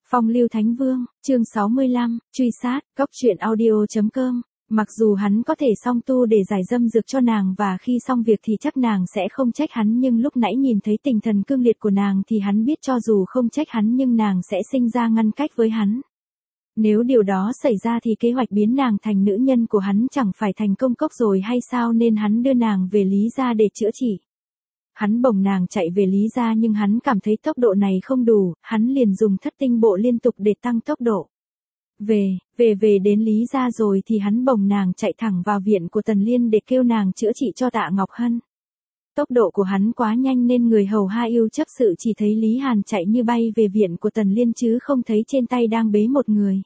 Phong Lưu Thánh Vương, chương 65, truy sát, cốc truyện audio.com. Mặc dù hắn có thể song tu để giải dâm dược cho nàng và khi xong việc thì chắc nàng sẽ không trách hắn, nhưng lúc nãy nhìn thấy tinh thần cương liệt của nàng thì hắn biết cho dù không trách hắn nhưng nàng sẽ sinh ra ngăn cách với hắn. Nếu điều đó xảy ra thì kế hoạch biến nàng thành nữ nhân của hắn chẳng phải thành công cốc rồi hay sao, nên hắn đưa nàng về Lý gia để chữa trị. Hắn bồng nàng chạy về Lý gia nhưng hắn cảm thấy tốc độ này không đủ, hắn liền dùng thất tinh bộ liên tục để tăng tốc độ. Về đến Lý gia rồi thì hắn bồng nàng chạy thẳng vào viện của Tần Liên để kêu nàng chữa trị cho Tạ Ngọc Hân. Tốc độ của hắn quá nhanh nên người hầu Ha yêu chấp sự chỉ thấy Lý Hàn chạy như bay về viện của Tần Liên chứ không thấy trên tay đang bế một người.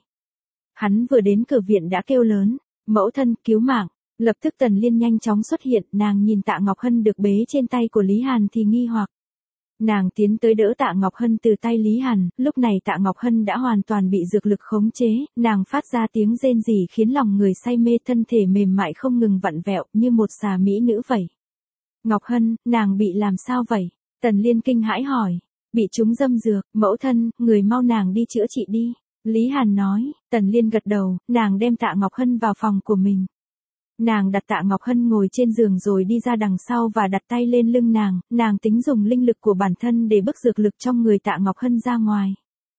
Hắn vừa đến cửa viện đã kêu lớn, mẫu thân cứu mạng. Lập tức Tần Liên nhanh chóng xuất hiện, nàng nhìn Tạ Ngọc Hân được bế trên tay của Lý Hàn thì nghi hoặc. Nàng tiến tới đỡ Tạ Ngọc Hân từ tay Lý Hàn, lúc này Tạ Ngọc Hân đã hoàn toàn bị dược lực khống chế, nàng phát ra tiếng rên rỉ khiến lòng người say mê, thân thể mềm mại không ngừng vặn vẹo như một xà mỹ nữ vậy. Ngọc Hân, nàng bị làm sao vậy? Tần Liên kinh hãi hỏi. Bị trúng dâm dược, mẫu thân, người mau nàng đi chữa trị đi. Lý Hàn nói. Tần Liên gật đầu, nàng đem Tạ Ngọc Hân vào phòng của mình. Nàng đặt Tạ Ngọc Hân ngồi trên giường rồi đi ra đằng sau và đặt tay lên lưng nàng tính dùng linh lực của bản thân để bức dược lực trong người Tạ Ngọc Hân ra ngoài.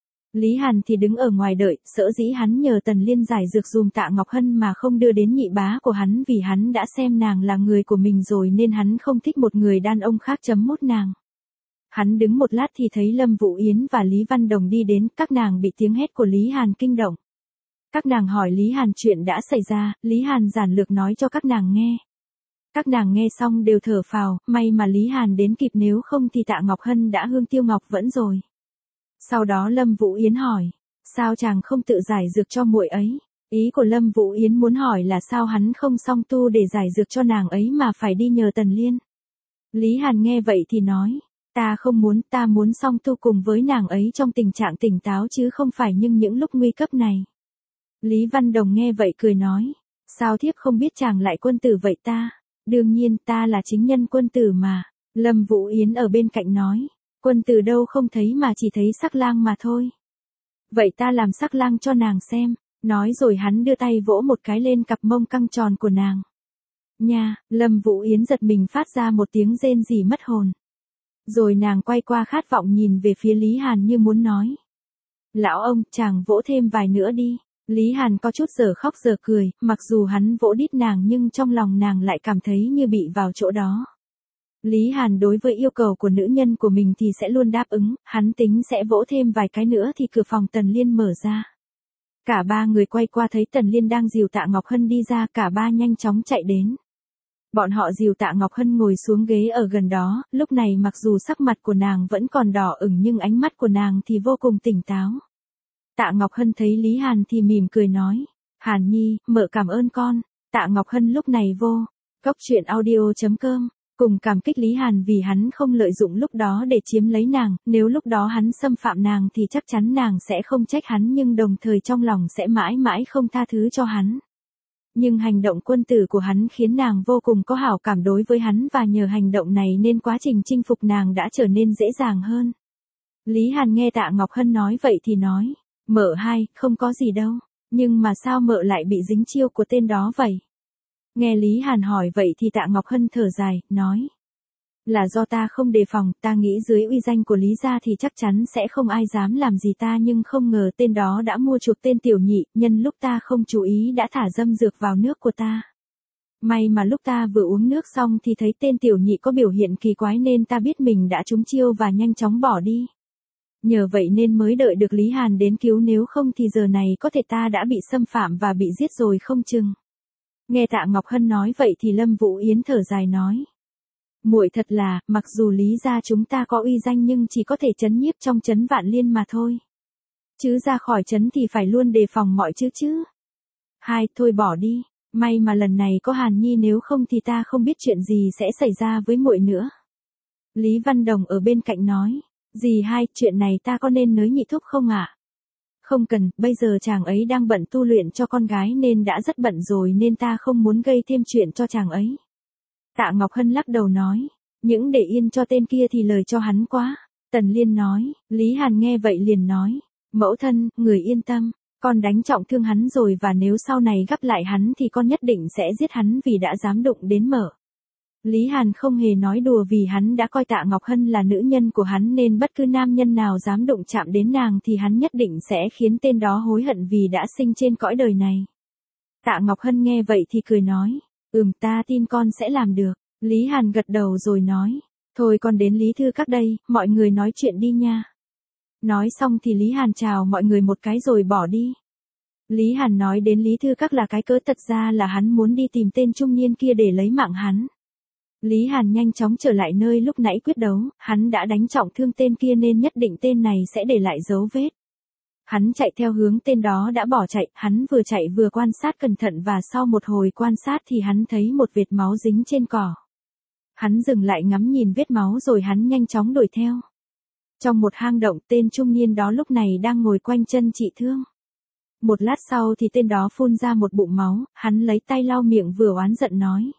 Lý Hàn thì đứng ở ngoài đợi, sở dĩ hắn nhờ Tần Liên giải dược dùm Tạ Ngọc Hân mà không đưa đến nhị bá của hắn vì hắn đã xem nàng là người của mình rồi nên hắn không thích một người đàn ông khác chấm mút nàng. Hắn đứng một lát thì thấy Lâm Vũ Yến và Lý Văn Đồng đi đến, các nàng bị tiếng hét của Lý Hàn kinh động. Các nàng hỏi Lý Hàn chuyện đã xảy ra, Lý Hàn giản lược nói cho các nàng nghe. Các nàng nghe xong đều thở phào, may mà Lý Hàn đến kịp nếu không thì Tạ Ngọc Hân đã hương tiêu ngọc vẫn rồi. Sau đó Lâm Vũ Yến hỏi, sao chàng không tự giải dược cho muội ấy? Ý của Lâm Vũ Yến muốn hỏi là sao hắn không song tu để giải dược cho nàng ấy mà phải đi nhờ Tần Liên. Lý Hàn nghe vậy thì nói, ta không muốn, ta muốn song tu cùng với nàng ấy trong tình trạng tỉnh táo chứ không phải nhưng những lúc nguy cấp này. Lý Văn Đồng nghe vậy cười nói, sao thiếp không biết chàng lại quân tử vậy ta? Đương nhiên ta là chính nhân quân tử mà. Lâm Vũ Yến ở bên cạnh nói, quân tử đâu không thấy mà chỉ thấy sắc lang mà thôi. Vậy ta làm sắc lang cho nàng xem. Nói rồi hắn đưa tay vỗ một cái lên cặp mông căng tròn của nàng. Nha, Lâm Vũ Yến giật mình phát ra một tiếng rên rỉ mất hồn. Rồi nàng quay qua khát vọng nhìn về phía Lý Hàn như muốn nói, lão ông, chàng vỗ thêm vài nữa đi. Lý Hàn có chút giờ khóc giờ cười, mặc dù hắn vỗ đít nàng nhưng trong lòng nàng lại cảm thấy như bị vào chỗ đó. Lý Hàn đối với yêu cầu của nữ nhân của mình thì sẽ luôn đáp ứng, hắn tính sẽ vỗ thêm vài cái nữa thì cửa phòng Tần Liên mở ra. Cả ba người quay qua thấy Tần Liên đang dìu Tạ Ngọc Hân đi ra, cả ba nhanh chóng chạy đến. Bọn họ dìu Tạ Ngọc Hân ngồi xuống ghế ở gần đó, lúc này mặc dù sắc mặt của nàng vẫn còn đỏ ửng nhưng ánh mắt của nàng thì vô cùng tỉnh táo. Tạ Ngọc Hân thấy Lý Hàn thì mỉm cười nói, Hàn Nhi, mợ cảm ơn con. Tạ Ngọc Hân lúc này vô cốc truyện audio.com cùng cảm kích Lý Hàn vì hắn không lợi dụng lúc đó để chiếm lấy nàng, nếu lúc đó hắn xâm phạm nàng thì chắc chắn nàng sẽ không trách hắn nhưng đồng thời trong lòng sẽ mãi mãi không tha thứ cho hắn. Nhưng hành động quân tử của hắn khiến nàng vô cùng có hảo cảm đối với hắn và nhờ hành động này nên quá trình chinh phục nàng đã trở nên dễ dàng hơn. Lý Hàn nghe Tạ Ngọc Hân nói vậy thì nói, mợ hai, không có gì đâu, nhưng mà sao mợ lại bị dính chiêu của tên đó vậy? Nghe Lý Hàn hỏi vậy thì Tạ Ngọc Hân thở dài, nói, là do ta không đề phòng, ta nghĩ dưới uy danh của Lý gia thì chắc chắn sẽ không ai dám làm gì ta nhưng không ngờ tên đó đã mua chuộc tên tiểu nhị, nhân lúc ta không chú ý đã thả dâm dược vào nước của ta. May mà lúc ta vừa uống nước xong thì thấy tên tiểu nhị có biểu hiện kỳ quái nên ta biết mình đã trúng chiêu và nhanh chóng bỏ đi. Nhờ vậy nên mới đợi được Lý Hàn đến cứu, nếu không thì giờ này có thể ta đã bị xâm phạm và bị giết rồi không chừng. Nghe Tạ Ngọc Hân nói vậy thì Lâm Vũ Yến thở dài nói, muội thật là, mặc dù Lý gia chúng ta có uy danh nhưng chỉ có thể trấn nhiếp trong trấn Vạn Liên mà thôi. Chứ ra khỏi trấn thì phải luôn đề phòng mọi chứ. Hai, thôi bỏ đi, may mà lần này có Hàn Nhi nếu không thì ta không biết chuyện gì sẽ xảy ra với muội nữa. Lý Văn Đồng ở bên cạnh nói, dì hai, chuyện này ta có nên nới nhị thúc không ạ? Không cần, bây giờ chàng ấy đang bận tu luyện cho con gái nên đã rất bận rồi nên ta không muốn gây thêm chuyện cho chàng ấy. Tạ Ngọc Hân lắc đầu nói, những để yên cho tên kia thì lời cho hắn quá. Tần Liên nói, Lý Hàn nghe vậy liền nói, Mẫu thân, người yên tâm, con đánh trọng thương hắn rồi và nếu sau này gặp lại hắn thì con nhất định sẽ giết hắn vì đã dám đụng đến Mở. Lý Hàn không hề nói đùa vì hắn đã coi Tạ Ngọc Hân là nữ nhân của hắn nên bất cứ nam nhân nào dám đụng chạm đến nàng thì hắn nhất định sẽ khiến tên đó hối hận vì đã sinh trên cõi đời này. Tạ Ngọc Hân nghe vậy thì cười nói, ta tin con sẽ làm được. Lý Hàn gật đầu rồi nói, thôi con đến Lý Thư Các đây, mọi người nói chuyện đi nha. Nói xong thì Lý Hàn chào mọi người một cái rồi bỏ đi. Lý Hàn nói đến Lý Thư Các là cái cớ, thật ra là hắn muốn đi tìm tên trung niên kia để lấy mạng hắn. Lý Hàn nhanh chóng trở lại nơi lúc nãy quyết đấu, hắn đã đánh trọng thương tên kia nên nhất định tên này sẽ để lại dấu vết. Hắn chạy theo hướng tên đó đã bỏ chạy, hắn vừa chạy vừa quan sát cẩn thận và sau một hồi quan sát thì hắn thấy một vệt máu dính trên cỏ. Hắn dừng lại ngắm nhìn vết máu rồi hắn nhanh chóng đuổi theo. Trong một hang động, tên trung niên đó lúc này đang ngồi quanh chân trị thương. Một lát sau thì tên đó phun ra một bụng máu, hắn lấy tay lau miệng vừa oán giận nói.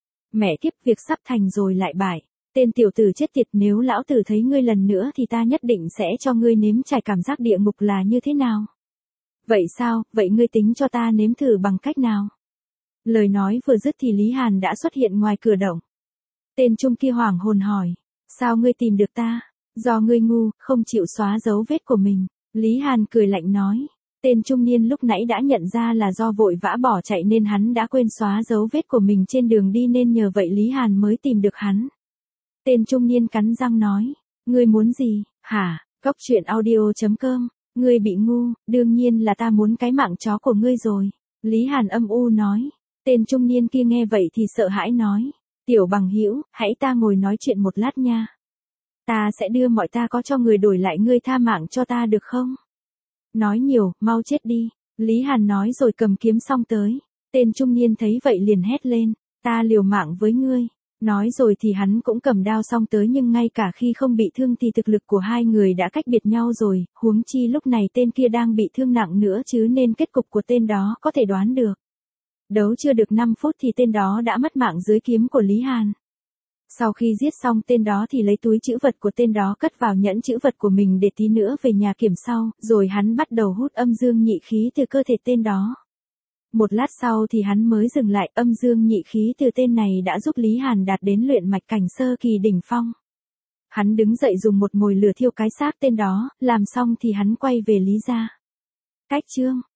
Mẹ kiếp, việc sắp thành rồi lại bại. Tên tiểu tử chết tiệt, nếu lão tử thấy ngươi lần nữa thì ta nhất định sẽ cho ngươi nếm trải cảm giác địa ngục là như thế nào. Vậy sao, vậy ngươi tính cho ta nếm thử bằng cách nào? Lời nói vừa dứt thì Lý Hàn đã xuất hiện ngoài cửa động. Tên trung kia hoảng hồn hỏi, sao ngươi tìm được ta? Do ngươi ngu, không chịu xóa dấu vết của mình. Lý Hàn cười lạnh nói. Tên trung niên lúc nãy đã nhận ra là do vội vã bỏ chạy nên hắn đã quên xóa dấu vết của mình trên đường đi nên nhờ vậy Lý Hàn mới tìm được hắn. Tên trung niên cắn răng nói, ngươi muốn gì, hả? Cóc truyện audio.com, ngươi bị ngu, đương nhiên là ta muốn cái mạng chó của ngươi rồi. Lý Hàn âm u nói. Tên trung niên kia nghe vậy thì sợ hãi nói, tiểu bằng hữu, hãy ta ngồi nói chuyện một lát nha. Ta sẽ đưa mọi ta có cho người đổi lại ngươi tha mạng cho ta được không? Nói nhiều, mau chết đi. Lý Hàn nói rồi cầm kiếm xông tới. Tên trung niên thấy vậy liền hét lên, ta liều mạng với ngươi. Nói rồi thì hắn cũng cầm đao xông tới nhưng ngay cả khi không bị thương thì thực lực của hai người đã cách biệt nhau rồi, huống chi lúc này tên kia đang bị thương nặng nữa chứ nên kết cục của tên đó có thể đoán được. Đấu chưa được 5 phút thì tên đó đã mất mạng dưới kiếm của Lý Hàn. Sau khi giết xong tên đó thì lấy túi trữ vật của tên đó cất vào nhẫn trữ vật của mình để tí nữa về nhà kiểm sau, rồi hắn bắt đầu hút âm dương nhị khí từ cơ thể tên đó. Một lát sau thì hắn mới dừng lại, âm dương nhị khí từ tên này đã giúp Lý Hàn đạt đến luyện mạch cảnh sơ kỳ đỉnh phong. Hắn đứng dậy dùng một mồi lửa thiêu cái xác tên đó, làm xong thì hắn quay về Lý gia. Cách chương